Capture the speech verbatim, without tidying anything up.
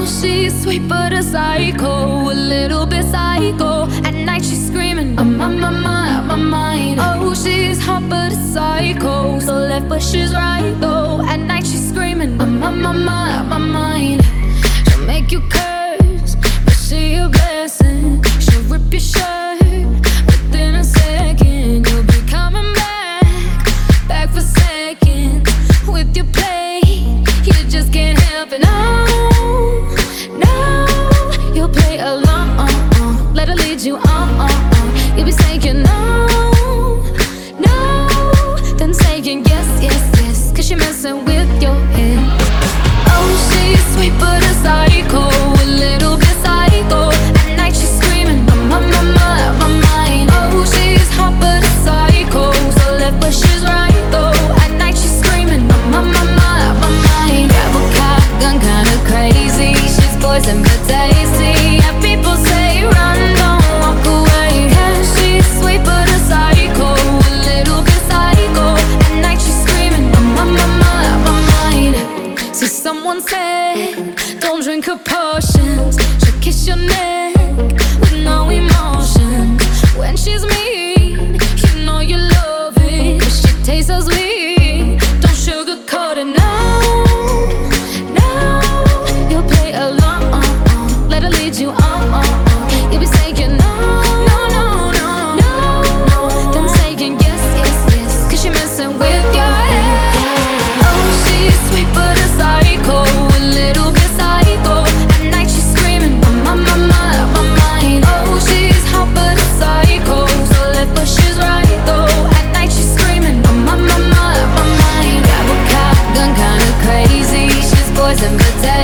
she's sweet but a psycho, a little bit psycho. At night she's screaming, I'm on my mind, my mind. Oh, she's hot but a psycho, so left but she's right though. At night she's screaming, I'm on my mind, my mind. She'll make you curse, but she a blessing. She'll rip your shirt within a second. You'll be coming back, back for seconds with your play. You just can't help it, no, no. You'll play along, let her lead you on, on, on. You'll be saying no, no, then saying yes, yes, yes, cause you're messing with your head. Oh, she's sweet but a psycho, a little bit psycho. At night she's screaming, I'm on my mind, my mind. Oh, she's hot but a psycho, so left but she's right though. At night she's screaming, I'm on my mind, my mind. Grab a car, gun kinda crazy. She's poison but tasty. Yeah, people say run, don't walk away. Yeah, she's sweet but a psycho, a little bit psycho. At night she's screaming, I'm on my mind, my mind. So someone said, don't drink her potions. She'll kiss your neck with no emotion. When she's mean, you know you love it. But she tastes so sweet, don't sugarcoat it, no, no. You'll play along, let her lead you on. You'll be saying no, no, no, no, no. Then saying yes, yes, yes, cause you're messing with your head. Oh, she's sweet but a psycho, a little bit psycho. At night she's screaming, I'm on my mind, my mind. Oh, she's hot but a psycho, so left but she's right though. At night she's screaming, I'm on my mind, my mind. Grab a car, gun kinda crazy. She's poison but